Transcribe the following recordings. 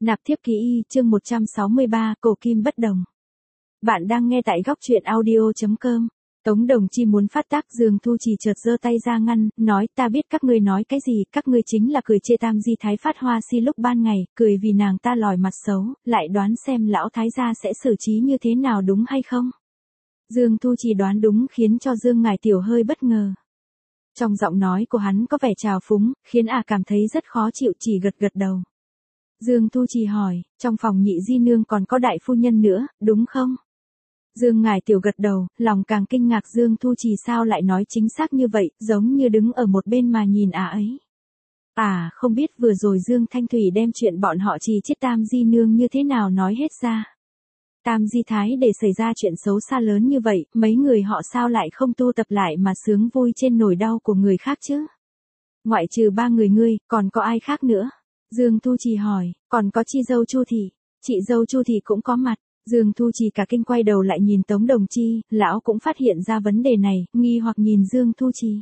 Nạp thiếp ký y chương 163, cổ kim bất đồng. Bạn đang nghe tại góc truyện audio.com. Tống Đồng Chi muốn phát tác, Dương Thu Trì chợt giơ tay ra ngăn, nói ta biết các ngươi nói cái gì, các ngươi chính là cười chê Tam Di Thái phát hoa si lúc ban ngày, cười vì nàng ta lòi mặt xấu, lại đoán xem lão thái gia sẽ xử trí như thế nào đúng hay không. Dương Thu Trì đoán đúng khiến cho Dương Ngải Tiểu hơi bất ngờ. Trong giọng nói của hắn có vẻ trào phúng, khiến cảm thấy rất khó chịu, chỉ gật gật đầu. Dương Thu Trì hỏi, trong phòng nhị di nương còn có đại phu nhân nữa, đúng không? Dương Ngải Tiểu gật đầu, lòng càng kinh ngạc Dương Thu Trì sao lại nói chính xác như vậy, giống như đứng ở một bên mà nhìn ấy. Không biết vừa rồi Dương Thanh Thủy đem chuyện bọn họ Trì chết Tam Di Nương như thế nào nói hết ra. Tam Di Thái để xảy ra chuyện xấu xa lớn như vậy, mấy người họ sao lại không tu tập lại mà sướng vui trên nỗi đau của người khác chứ? Ngoại trừ ba người ngươi, còn có ai khác nữa? Dương Thu Trì hỏi, còn có chị dâu Chu Thị. Chị dâu Chu Thị cũng có mặt. Dương Thu Trì cả kinh quay đầu lại nhìn Tống Đồng Chi, lão cũng phát hiện ra vấn đề này, nghi hoặc nhìn Dương Thu Trì.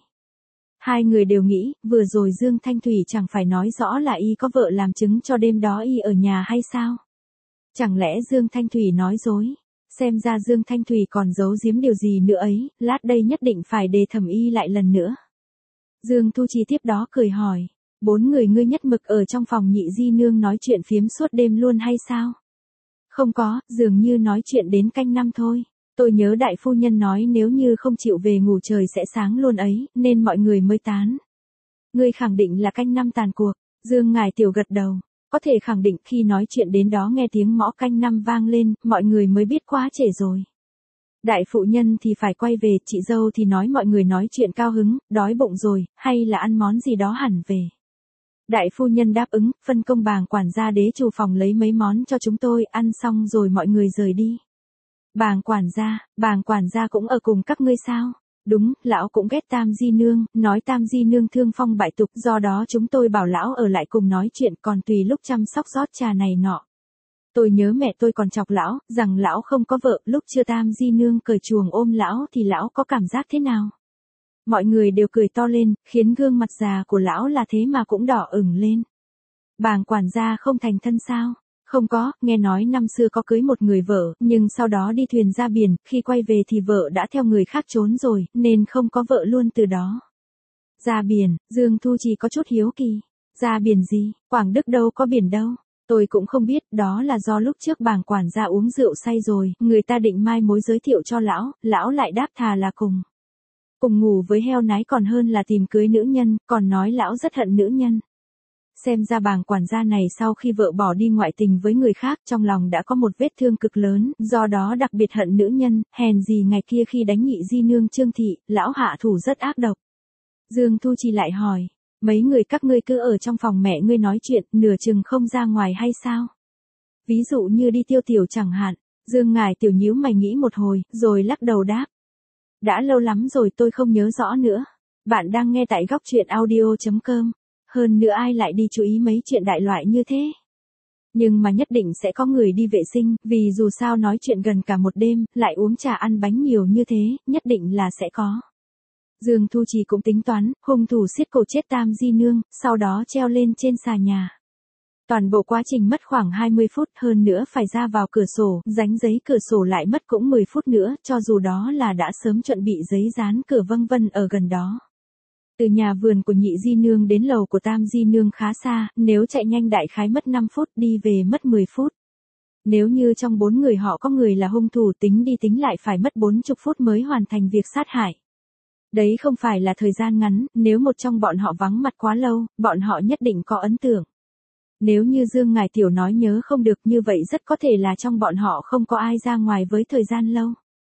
Hai người đều nghĩ, vừa rồi Dương Thanh Thủy chẳng phải nói rõ là y có vợ làm chứng cho đêm đó y ở nhà hay sao? Chẳng lẽ Dương Thanh Thủy nói dối? Xem ra Dương Thanh Thủy còn giấu giếm điều gì nữa ấy, lát đây nhất định phải đề thẩm y lại lần nữa. Dương Thu Trì tiếp đó cười hỏi, bốn người ngươi nhất mực ở trong phòng nhị di nương nói chuyện phiếm suốt đêm luôn hay sao? Không có, dường như nói chuyện đến canh năm thôi. Tôi nhớ đại phu nhân nói nếu như không chịu về ngủ trời sẽ sáng luôn ấy, nên mọi người mới tán. Ngươi khẳng định là canh năm tàn cuộc. Dương Ngải Tiểu gật đầu. Có thể khẳng định khi nói chuyện đến đó nghe tiếng mõ canh năm vang lên, mọi người mới biết quá trễ rồi. Đại phụ nhân thì phải quay về, chị dâu thì nói mọi người nói chuyện cao hứng, đói bụng rồi, hay là ăn món gì đó hẳn về. Đại phu nhân đáp ứng, phân công bàng quản gia đế chủ phòng lấy mấy món cho chúng tôi, ăn xong rồi mọi người rời đi. Bàng quản gia cũng ở cùng các ngươi sao? Đúng, lão cũng ghét Tam Di Nương, nói Tam Di Nương thương phong bại tục, do đó chúng tôi bảo lão ở lại cùng nói chuyện, còn tùy lúc chăm sóc rót trà này nọ. Tôi nhớ mẹ tôi còn chọc lão, rằng lão không có vợ, lúc chưa Tam Di Nương cởi chuồng ôm lão thì lão có cảm giác thế nào? Mọi người đều cười to lên, khiến gương mặt già của lão là thế mà cũng đỏ ửng lên. Bàng quản gia không thành thân sao? Không có, nghe nói năm xưa có cưới một người vợ, nhưng sau đó đi thuyền ra biển, khi quay về thì vợ đã theo người khác trốn rồi, nên không có vợ luôn từ đó. Ra biển, Dương Thu Trì có chút hiếu kỳ. Ra biển gì, Quảng Đức đâu có biển đâu. Tôi cũng không biết, đó là do lúc trước bàng quản gia uống rượu say rồi, người ta định mai mối giới thiệu cho lão lại đáp thà là cùng ngủ với heo nái còn hơn là tìm cưới nữ nhân, còn nói lão rất hận nữ nhân. Xem ra bàng quản gia này sau khi vợ bỏ đi ngoại tình với người khác trong lòng đã có một vết thương cực lớn, do đó đặc biệt hận nữ nhân, hèn gì ngày kia khi đánh nhị di nương Trương Thị, lão hạ thủ rất ác độc. Dương Thu Trì lại hỏi, mấy người các ngươi cứ ở trong phòng mẹ ngươi nói chuyện, nửa chừng không ra ngoài hay sao? Ví dụ như đi tiêu tiểu chẳng hạn. Dương Ngải Tiểu nhíu mày nghĩ một hồi, rồi lắc đầu đáp. Đã lâu lắm rồi tôi không nhớ rõ nữa. Bạn đang nghe tại góc truyện audio.com. Hơn nữa ai lại đi chú ý mấy chuyện đại loại như thế. Nhưng mà nhất định sẽ có người đi vệ sinh, vì dù sao nói chuyện gần cả một đêm, lại uống trà ăn bánh nhiều như thế, nhất định là sẽ có. Dương Thu Trì cũng tính toán, hung thủ xiết cổ chết Tam Di Nương, sau đó treo lên trên xà nhà. Toàn bộ quá trình mất khoảng 20 phút, hơn nữa phải ra vào cửa sổ, dán giấy cửa sổ lại mất cũng 10 phút nữa, cho dù đó là đã sớm chuẩn bị giấy dán cửa vân vân ở gần đó. Từ nhà vườn của nhị di nương đến lầu của Tam Di Nương khá xa, nếu chạy nhanh đại khái mất 5 phút, đi về mất 10 phút. Nếu như trong 4 người họ có người là hung thủ, tính đi tính lại phải mất 40 phút mới hoàn thành việc sát hại. Đấy không phải là thời gian ngắn, nếu một trong bọn họ vắng mặt quá lâu, bọn họ nhất định có ấn tượng. Nếu như Dương Ngải Tiểu nói nhớ không được, như vậy rất có thể là trong bọn họ không có ai ra ngoài với thời gian lâu.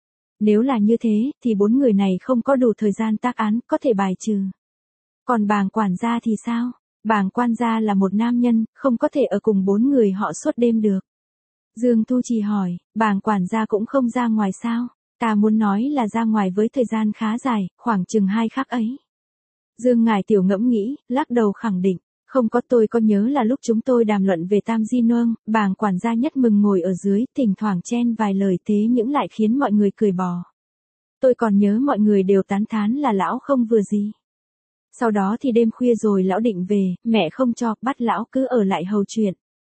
Nếu là như thế, thì 4 người này không có đủ thời gian tác án, có thể bài trừ. Còn bàng quản gia thì sao? Bàng quan gia là một nam nhân, không có thể ở cùng 4 người họ suốt đêm được. Dương Thu Trì hỏi, bàng quản gia cũng không ra ngoài sao? Ta muốn nói là ra ngoài với thời gian khá dài, khoảng chừng 2 khắc ấy. Dương Ngải Tiểu ngẫm nghĩ, lắc đầu khẳng định. Không có, tôi có nhớ là lúc chúng tôi đàm luận về Tam Di Nương, bàng quản gia nhất mừng ngồi ở dưới, thỉnh thoảng chen vài lời thế những lại khiến mọi người cười bò. Tôi còn nhớ mọi người đều tán thán là lão không vừa gì. Sau đó thì đêm khuya rồi lão định về, mẹ không cho, bắt lão cứ ở lại hầu chuyện.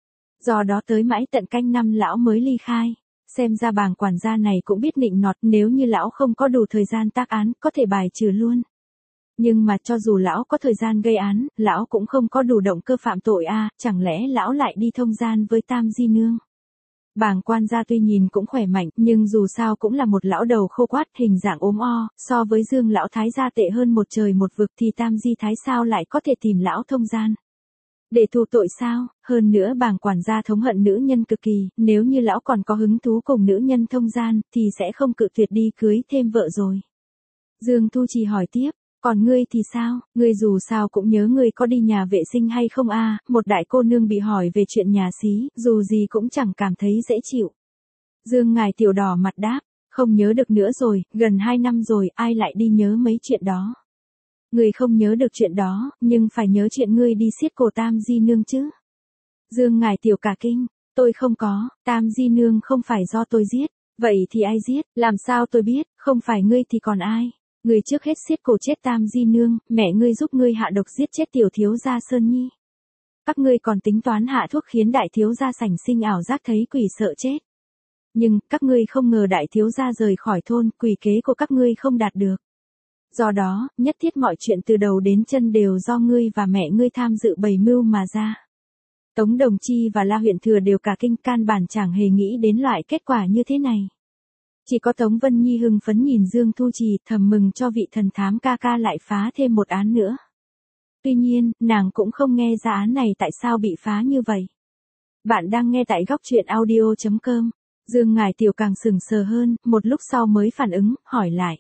Do đó tới mãi tận canh năm lão mới ly khai. Xem ra bàng quản gia này cũng biết nịnh nọt, nếu như lão không có đủ thời gian tác án, có thể bài trừ luôn. Nhưng mà cho dù lão có thời gian gây án, lão cũng không có đủ động cơ phạm tội chẳng lẽ lão lại đi thông gian với Tam Di Nương. Bàng quan gia tuy nhìn cũng khỏe mạnh, nhưng dù sao cũng là một lão đầu khô quát, hình dạng ốm o, so với Dương lão thái gia tệ hơn một trời một vực, thì Tam Di thái sao lại có thể tìm lão thông gian. Để thù tội sao? Hơn nữa bàng quản gia thống hận nữ nhân cực kỳ, nếu như lão còn có hứng thú cùng nữ nhân thông gian, thì sẽ không cự tuyệt đi cưới thêm vợ rồi. Dương Thu Trì hỏi tiếp, còn ngươi thì sao? Ngươi dù sao cũng nhớ ngươi có đi nhà vệ sinh hay không một đại cô nương bị hỏi về chuyện nhà xí, dù gì cũng chẳng cảm thấy dễ chịu. Dương ngài tiểu đỏ mặt đáp, không nhớ được nữa rồi, gần 2 năm rồi, ai lại đi nhớ mấy chuyện đó. Ngươi không nhớ được chuyện đó, nhưng phải nhớ chuyện ngươi đi xiết cổ Tam Di Nương chứ. Dương ngài tiểu cả kinh, tôi không có, Tam Di Nương không phải do tôi giết, vậy thì ai giết, làm sao tôi biết, không phải ngươi thì còn ai. Ngươi trước hết xiết cổ chết Tam Di Nương, mẹ ngươi giúp ngươi hạ độc giết chết tiểu thiếu gia Sơn Nhi. Các ngươi còn tính toán hạ thuốc khiến đại thiếu gia sảnh sinh ảo giác thấy quỷ sợ chết. Nhưng, các ngươi không ngờ đại thiếu gia rời khỏi thôn, quỷ kế của các ngươi không đạt được. Do đó, nhất thiết mọi chuyện từ đầu đến chân đều do ngươi và mẹ ngươi tham dự bày mưu mà ra. Tống Đồng Chi và La Huyện Thừa đều cả kinh, can bản chẳng hề nghĩ đến loại kết quả như thế này. Chỉ có Tống Vân Nhi hưng phấn nhìn Dương Thu Trì, thầm mừng cho vị thần thám ca ca lại phá thêm một án nữa. Tuy nhiên, nàng cũng không nghe ra án này tại sao bị phá như vậy. Bạn đang nghe tại góc truyện audio.com. Dương ngài tiểu càng sừng sờ hơn, một lúc sau mới phản ứng, hỏi lại.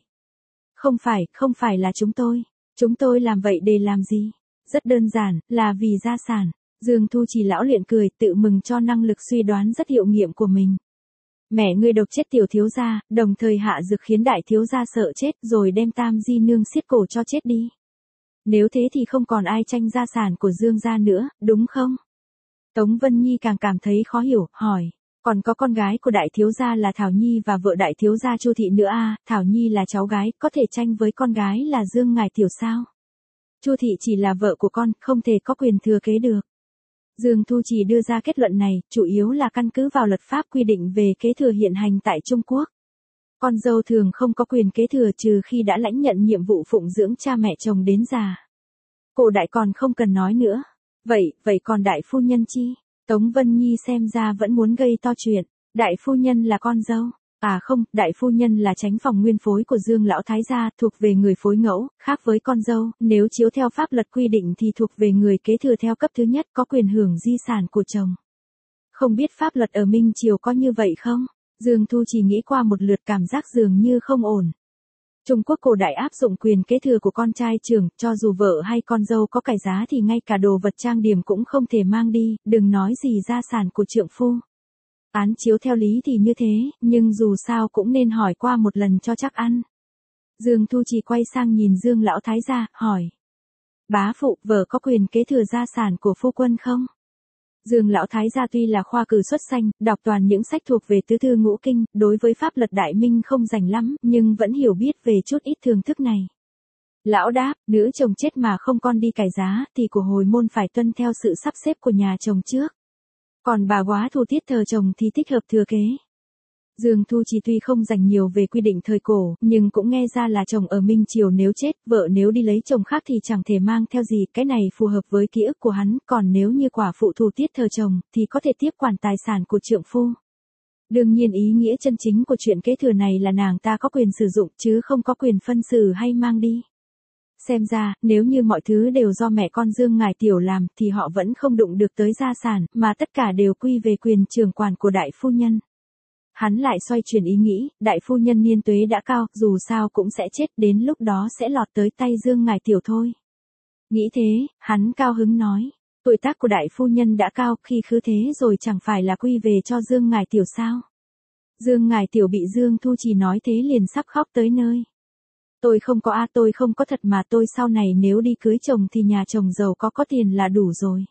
Không phải là chúng tôi làm vậy để làm gì? Rất đơn giản, là vì gia sản. Dương Thu Trì lão luyện cười, tự mừng cho năng lực suy đoán rất hiệu nghiệm của mình. Mẹ ngươi độc chết tiểu thiếu gia, đồng thời hạ dược khiến đại thiếu gia sợ chết rồi đem Tam Di Nương xiết cổ cho chết đi. Nếu thế thì không còn ai tranh gia sản của Dương gia nữa, đúng không? Tống Vân Nhi càng cảm thấy khó hiểu, hỏi. Còn có con gái của đại thiếu gia là Thảo Nhi và vợ đại thiếu gia Chu Thị nữa Thảo Nhi là cháu gái, có thể tranh với con gái là Dương ngài tiểu sao? Chu Thị chỉ là vợ của con, không thể có quyền thừa kế được. Dương Thu Trì đưa ra kết luận này, chủ yếu là căn cứ vào luật pháp quy định về kế thừa hiện hành tại Trung Quốc. Con dâu thường không có quyền kế thừa trừ khi đã lãnh nhận nhiệm vụ phụng dưỡng cha mẹ chồng đến già. Cổ đại còn không cần nói nữa. Vậy còn đại phu nhân chi? Tống Vân Nhi xem ra vẫn muốn gây to chuyện. Đại phu nhân là con dâu. Không, đại phu nhân là chánh phòng nguyên phối của Dương lão thái gia, thuộc về người phối ngẫu, khác với con dâu, nếu chiếu theo pháp luật quy định thì thuộc về người kế thừa theo cấp thứ nhất, có quyền hưởng di sản của chồng. Không biết pháp luật ở Minh Triều có như vậy không? Dương Thu chỉ nghĩ qua một lượt, cảm giác dường như không ổn. Trung Quốc cổ đại áp dụng quyền kế thừa của con trai trưởng, cho dù vợ hay con dâu có cải giá thì ngay cả đồ vật trang điểm cũng không thể mang đi, đừng nói gì gia sản của trượng phu. Án chiếu theo lý thì như thế, nhưng dù sao cũng nên hỏi qua một lần cho chắc ăn. Dương Thu Trì quay sang nhìn Dương lão thái gia, hỏi. Bá phụ, vợ có quyền kế thừa gia sản của phu quân không? Dương lão thái gia tuy là khoa cử xuất sanh, đọc toàn những sách thuộc về tứ thư ngũ kinh, đối với pháp luật đại minh không rành lắm, nhưng vẫn hiểu biết về chút ít thường thức này. Lão đáp, nữ chồng chết mà không con đi cải giá, thì của hồi môn phải tuân theo sự sắp xếp của nhà chồng trước. Còn bà góa thu tiết thờ chồng thì thích hợp thừa kế. Dương Thu Trì tuy không dành nhiều về quy định thời cổ, nhưng cũng nghe ra là chồng ở Minh Triều nếu chết, vợ nếu đi lấy chồng khác thì chẳng thể mang theo gì, cái này phù hợp với ký ức của hắn, còn nếu như quả phụ thu tiết thờ chồng, thì có thể tiếp quản tài sản của trượng phu. Đương nhiên ý nghĩa chân chính của chuyện kế thừa này là nàng ta có quyền sử dụng chứ không có quyền phân xử hay mang đi. Xem ra, nếu như mọi thứ đều do mẹ con Dương ngài tiểu làm thì họ vẫn không đụng được tới gia sản, mà tất cả đều quy về quyền trưởng quản của đại phu nhân. Hắn lại xoay chuyển ý nghĩ, đại phu nhân niên tuế đã cao, dù sao cũng sẽ chết, đến lúc đó sẽ lọt tới tay Dương ngài tiểu thôi. Nghĩ thế, hắn cao hứng nói, tuổi tác của đại phu nhân đã cao, khi khứ thế rồi chẳng phải là quy về cho Dương ngài tiểu sao? Dương ngài tiểu bị Dương Thu Trì nói thế liền sắp khóc tới nơi. Tôi không có thật mà, tôi sau này nếu đi cưới chồng thì nhà chồng giàu có tiền là đủ rồi.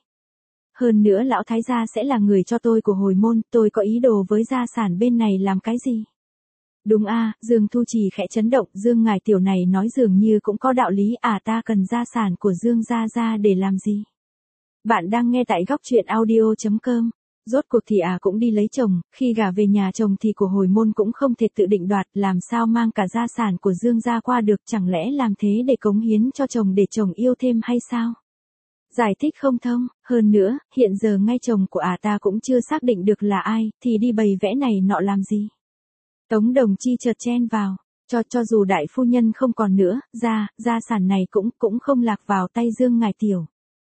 Hơn nữa lão thái gia sẽ là người cho tôi của hồi môn, tôi có ý đồ với gia sản bên này làm cái gì? Đúng Dương Thu Trì khẽ chấn động, Dương ngài tiểu này nói dường như cũng có đạo lý, ta cần gia sản của Dương gia để làm gì? Bạn đang nghe tại góc truyện audio.com. Rốt cuộc thì cũng đi lấy chồng, khi gả về nhà chồng thì của hồi môn cũng không thể tự định đoạt, làm sao mang cả gia sản của Dương gia qua được, chẳng lẽ làm thế để cống hiến cho chồng để chồng yêu thêm hay sao? Giải thích không thông, hơn nữa, hiện giờ ngay chồng của ta cũng chưa xác định được là ai, thì đi bày vẽ này nọ làm gì? Tống Đồng Chi chợt chen vào, cho dù đại phu nhân không còn nữa, gia sản này cũng không lạc vào tay Dương Ngải Tiểu.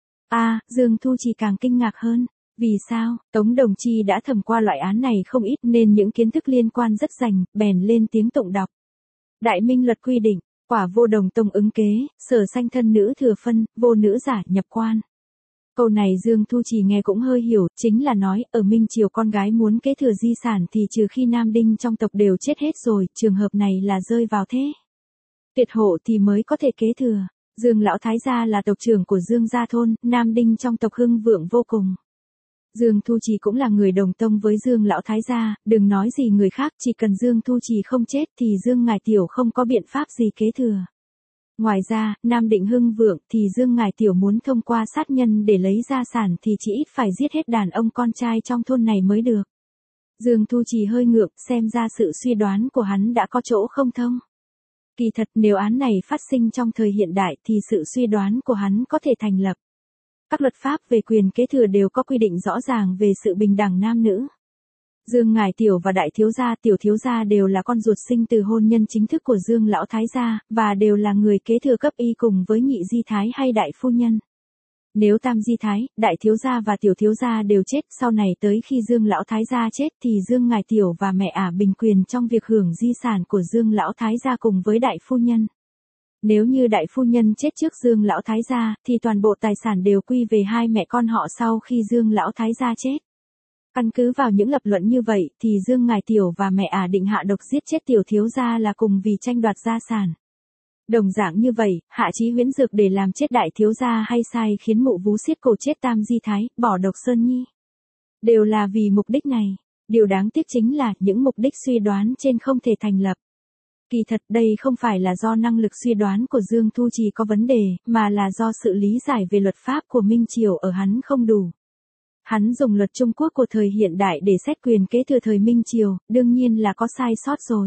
Dương Thu Trì càng kinh ngạc hơn. Vì sao? Tống Đồng Chi đã thẩm qua loại án này không ít nên những kiến thức liên quan rất rành, bèn lên tiếng tụng đọc. Đại Minh luật quy định, quả vô đồng tông ứng kế, sở sanh thân nữ thừa phân, vô nữ giả nhập quan. Câu này Dương Thu Trì nghe cũng hơi hiểu, chính là nói, ở Minh Triều con gái muốn kế thừa di sản thì trừ khi nam đinh trong tộc đều chết hết rồi, trường hợp này là rơi vào thế tuyệt hộ thì mới có thể kế thừa. Dương Lão Thái gia là tộc trưởng của Dương gia thôn, nam đinh trong tộc hưng vượng vô cùng. Dương Thu Trì cũng là người đồng tông với Dương Lão Thái gia, đừng nói gì người khác, chỉ cần Dương Thu Trì không chết thì Dương Ngải Tiểu không có biện pháp gì kế thừa. Ngoài ra, Nam Định hưng vượng thì Dương Ngải Tiểu muốn thông qua sát nhân để lấy gia sản thì chỉ ít phải giết hết đàn ông con trai trong thôn này mới được. Dương Thu Trì hơi ngượng, xem ra sự suy đoán của hắn đã có chỗ không thông. Kỳ thật nếu án này phát sinh trong thời hiện đại thì sự suy đoán của hắn có thể thành lập. Các luật pháp về quyền kế thừa đều có quy định rõ ràng về sự bình đẳng nam nữ. Dương Ngải Tiểu và đại thiếu gia tiểu thiếu gia đều là con ruột sinh từ hôn nhân chính thức của Dương Lão Thái gia, và đều là người kế thừa cấp y cùng với nhị di thái hay đại phu nhân. Nếu tam di thái, đại thiếu gia và tiểu thiếu gia đều chết, sau này tới khi Dương Lão Thái gia chết thì Dương Ngải Tiểu và mẹ bình quyền trong việc hưởng di sản của Dương Lão Thái gia cùng với đại phu nhân. Nếu như đại phu nhân chết trước Dương Lão Thái gia, thì toàn bộ tài sản đều quy về hai mẹ con họ sau khi Dương Lão Thái gia chết. Căn cứ vào những lập luận như vậy, thì Dương Ngải Tiểu và mẹ định hạ độc giết chết tiểu thiếu gia là cùng vì tranh đoạt gia sản. Đồng dạng như vậy, hạ chí huyễn dược để làm chết đại thiếu gia hay sai khiến mụ vú xiết cổ chết tam di thái, bỏ độc Sơn Nhi. Đều là vì mục đích này. Điều đáng tiếc chính là những mục đích suy đoán trên không thể thành lập. Kỳ thật đây không phải là do năng lực suy đoán của Dương Thu Trì có vấn đề, mà là do sự lý giải về luật pháp của Minh Triều ở hắn không đủ. Hắn dùng luật Trung Quốc của thời hiện đại để xét quyền kế thừa thời Minh Triều, đương nhiên là có sai sót rồi.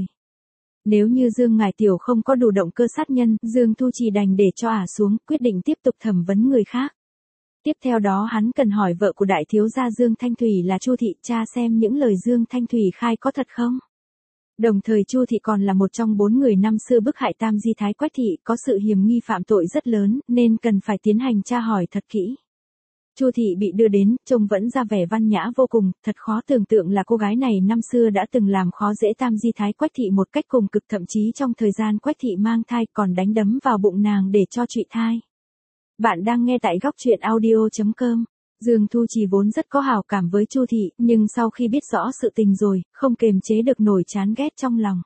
Nếu như Dương Ngải Tiểu không có đủ động cơ sát nhân, Dương Thu Trì đành để cho xuống, quyết định tiếp tục thẩm vấn người khác. Tiếp theo đó hắn cần hỏi vợ của đại thiếu gia Dương Thanh Thủy là Chu Thị, tra xem những lời Dương Thanh Thủy khai có thật không. Đồng thời Chu Thị còn là một trong 4 người năm xưa bức hại tam di thái Quách Thị, có sự hiềm nghi phạm tội rất lớn, nên cần phải tiến hành tra hỏi thật kỹ. Chu Thị bị đưa đến, trông vẫn ra vẻ văn nhã vô cùng, thật khó tưởng tượng là cô gái này năm xưa đã từng làm khó dễ tam di thái Quách Thị một cách cùng cực, thậm chí trong thời gian Quách Thị mang thai còn đánh đấm vào bụng nàng để cho trụy thai. Bạn đang nghe tại góc truyện audio.com. Dương Thu Trì vốn rất có hảo cảm với Chu Thị, nhưng sau khi biết rõ sự tình rồi, không kềm chế được nổi chán ghét trong lòng.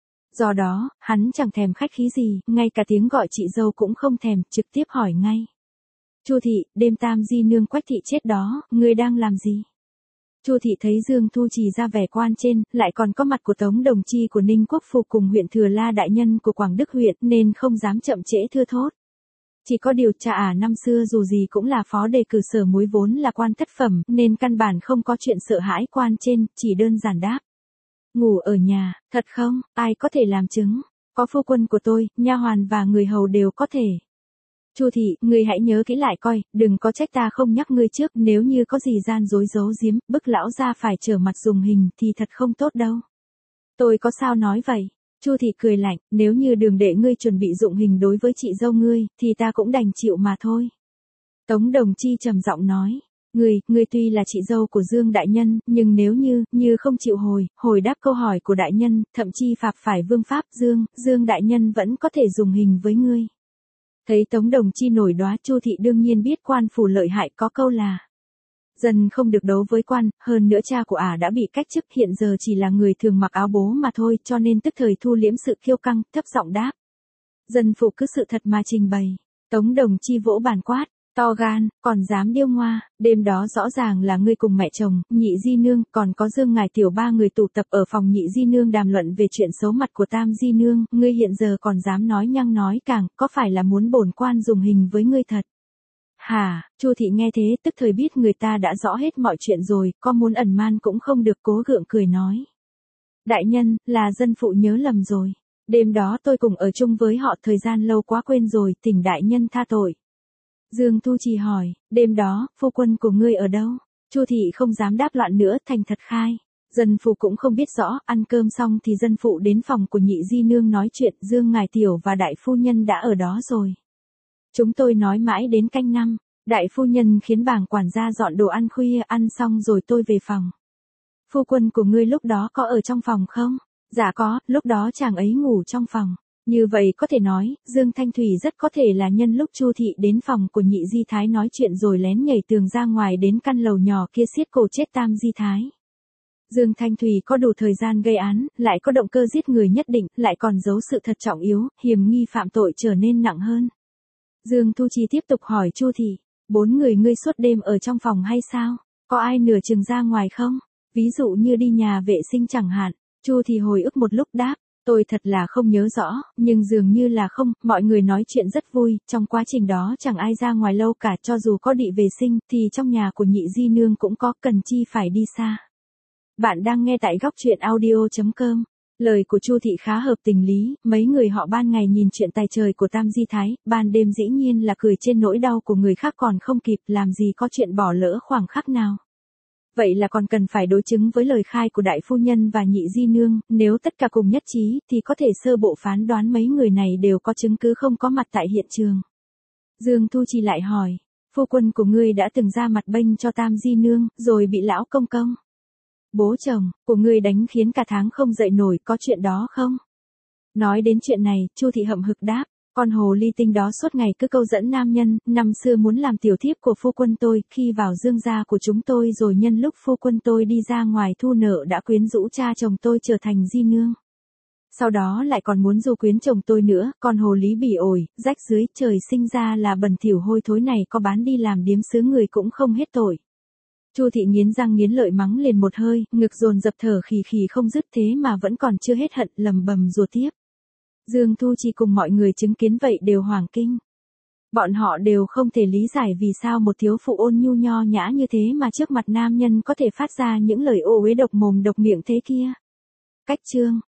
Do đó, hắn chẳng thèm khách khí gì, ngay cả tiếng gọi chị dâu cũng không thèm, trực tiếp hỏi ngay. Chu Thị, đêm tam di nương Quách Thị chết đó, ngươi đang làm gì? Chu Thị thấy Dương Thu Trì ra vẻ quan trên, lại còn có mặt của Tống Đồng Chi của Ninh Quốc Phục cùng huyện Thừa La đại nhân của Quảng Đức huyện, nên không dám chậm trễ thưa thốt. Chỉ có điều cha năm xưa dù gì cũng là phó đề cử sở muối vốn là quan thất phẩm, nên căn bản không có chuyện sợ hãi quan trên, chỉ đơn giản đáp. Ngủ ở nhà, thật không, ai có thể làm chứng, có phu quân của tôi, nha hoàn và người hầu đều có thể. Chu Thị, ngươi hãy nhớ kỹ lại coi, đừng có trách ta không nhắc ngươi trước, nếu như có gì gian dối giấu giếm, bức lão gia phải trở mặt dùng hình thì thật không tốt đâu. Tôi có sao nói vậy? Chu Thị cười lạnh, nếu như Đường đệ ngươi chuẩn bị dụng hình đối với chị dâu ngươi, thì ta cũng đành chịu mà thôi. Tống Đồng Chi trầm giọng nói, ngươi tuy là chị dâu của Dương đại nhân, nhưng nếu như không chịu hồi đáp câu hỏi của đại nhân, thậm chi phạm phải vương pháp, Dương đại nhân vẫn có thể dùng hình với ngươi. Thấy Tống Đồng Chi nổi đoá, Chu Thị đương nhiên biết quan phủ lợi hại, có câu là dân không được đấu với quan, hơn nữa cha của đã bị cách chức, hiện giờ chỉ là người thường mặc áo bố mà thôi, cho nên tức thời thu liễm sự kiêu căng, thấp giọng đáp. Dân phụ cứ sự thật mà trình bày. Tống Đồng Chi vỗ bàn quát, to gan, còn dám điêu ngoa, đêm đó rõ ràng là ngươi cùng mẹ chồng, nhị di nương, còn có Dương Ngải Tiểu ba người tụ tập ở phòng nhị di nương đàm luận về chuyện xấu mặt của tam di nương, ngươi hiện giờ còn dám nói nhăng nói càng, có phải là muốn bổn quan dùng hình với ngươi thật? Hả, Chu thị nghe thế tức thời biết người ta đã rõ hết mọi chuyện rồi, có muốn ẩn man cũng không được, cố gượng cười nói. Đại nhân, là dân phụ nhớ lầm rồi. Đêm đó tôi cùng ở chung với họ thời gian lâu quá quên rồi, thỉnh đại nhân tha tội. Dương Thu Trì hỏi, đêm đó, phu quân của ngươi ở đâu? Chu thị không dám đáp loạn nữa, thành thật khai. Dân phụ cũng không biết rõ, ăn cơm xong thì dân phụ đến phòng của nhị di nương nói chuyện, Dương ngài tiểu và đại phu nhân đã ở đó rồi. Chúng tôi nói mãi đến canh 5, đại phu nhân khiến bảng quản gia dọn đồ ăn khuya, ăn xong rồi tôi về phòng. Phu quân của ngươi lúc đó có ở trong phòng không? Dạ có, lúc đó chàng ấy ngủ trong phòng. Như vậy có thể nói, Dương Thanh Thủy rất có thể là nhân lúc Chu thị đến phòng của nhị di thái nói chuyện rồi lén nhảy tường ra ngoài đến căn lầu nhỏ kia xiết cổ chết tam di thái. Dương Thanh Thủy có đủ thời gian gây án, lại có động cơ giết người nhất định, lại còn giấu sự thật trọng yếu, hiểm nghi phạm tội trở nên nặng hơn. Dương Thu Chi tiếp tục hỏi Chu thị, 4 người ngươi suốt đêm ở trong phòng hay sao? Có ai nửa chừng ra ngoài không? Ví dụ như đi nhà vệ sinh chẳng hạn. Chu thị hồi ức một lúc đáp, tôi thật là không nhớ rõ, nhưng dường như là không, mọi người nói chuyện rất vui, trong quá trình đó chẳng ai ra ngoài lâu cả, cho dù có đi vệ sinh thì trong nhà của nhị di nương cũng có, cần chi phải đi xa. Bạn đang nghe tại góc truyện audio.com. Lời của Chu thị khá hợp tình lý, mấy người họ ban ngày nhìn chuyện tài trời của Tam Di Thái, ban đêm dĩ nhiên là cười trên nỗi đau của người khác còn không kịp, làm gì có chuyện bỏ lỡ khoảng khắc nào. Vậy là còn cần phải đối chứng với lời khai của đại phu nhân và nhị di nương, nếu tất cả cùng nhất trí thì có thể sơ bộ phán đoán mấy người này đều có chứng cứ không có mặt tại hiện trường. Dương Thu Chi lại hỏi, phu quân của ngươi đã từng ra mặt bênh cho Tam Di Nương, rồi bị lão công công. Bố chồng của ngươi đánh khiến cả tháng không dậy nổi, có chuyện đó không? Nói đến chuyện này, Chu thị hậm hực đáp, con hồ ly tinh đó suốt ngày cứ câu dẫn nam nhân, năm xưa muốn làm tiểu thiếp của phu quân tôi, khi vào Dương gia của chúng tôi rồi nhân lúc phu quân tôi đi ra ngoài thu nợ đã quyến rũ cha chồng tôi trở thành di nương. Sau đó lại còn muốn du quyến chồng tôi nữa, con hồ lý bỉ ổi, rách dưới, trời sinh ra là bẩn thỉu hôi thối này, có bán đi làm điếm xứ người cũng không hết tội. Chu thị nghiến răng nghiến lợi mắng liền một hơi, ngực dồn dập thở khì khì không dứt, thế mà vẫn còn chưa hết hận, lầm bầm rủa tiếp. Dương Thu Chi cùng mọi người chứng kiến vậy đều hoảng kinh. Bọn họ đều không thể lý giải vì sao một thiếu phụ ôn nhu nho nhã như thế mà trước mặt nam nhân có thể phát ra những lời ô uế độc mồm độc miệng thế kia. Cách chương